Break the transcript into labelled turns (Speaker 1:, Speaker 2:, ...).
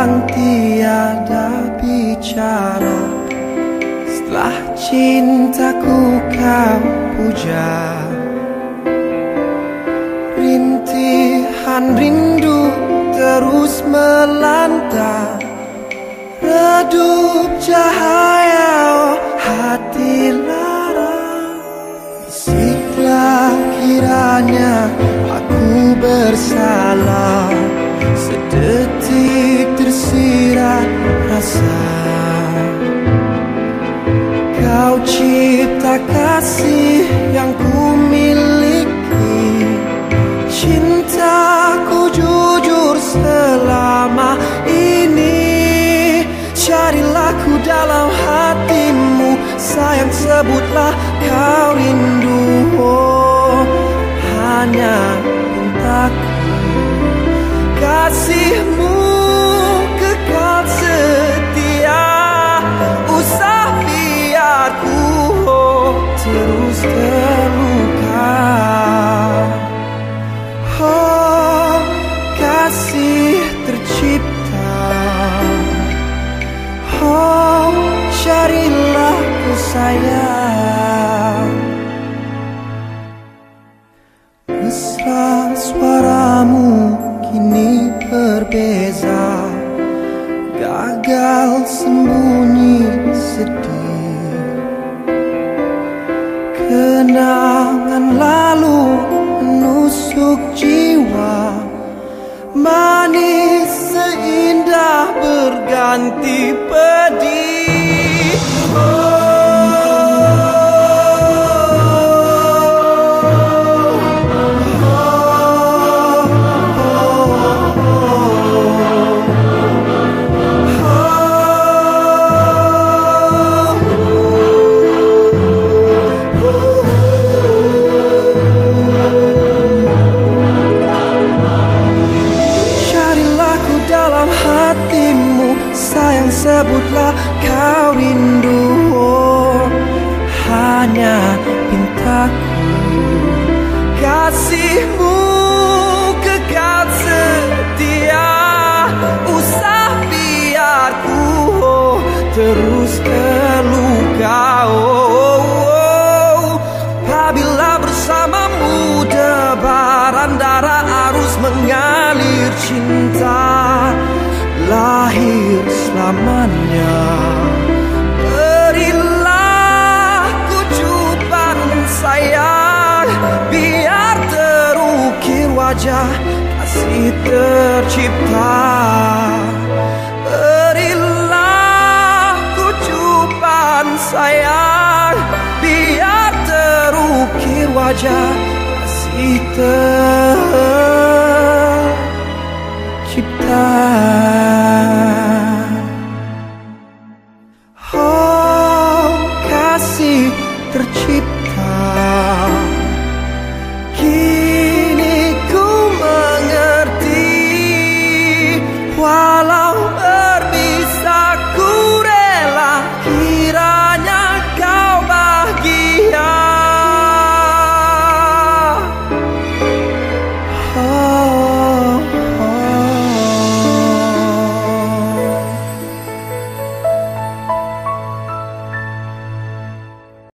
Speaker 1: yang tiada bicara. Setelah cintaku kau puja, rintihan rindu terus melanda, redup cahaya oh hati lara. Bisiklah kiranya aku bersalah, sedetik tersirat rasa. Kau cipta kasih yang ku miliki, cintaku jujur selama ini. Carilah ku dalam hatimu, sayang sebutlah kau rindu. Oh, hanya pintaku kasihmu kekal setia. Usah biarku oh, terus terluka. Oh, kasih tercipta. Oh, carilah ku sayang. Mesra suaramu kini berbeza, gagal sembunyi sedih. Kenangan lalu menusuk jiwa, manis seindah berganti pedih. Sayang sebutlah kau rindu. Oh, hanya pintaku kasihmu kekal setia. Usah biarku oh, terus terluka. Oh, apabila bersamamu debaran darah arus mengalir cinta, lahir selamanya. Berilah kucupan sayang, biar terukir wajah kasih tercipta. Berilah kucupan sayang, biar terukir wajah kasih tercipta.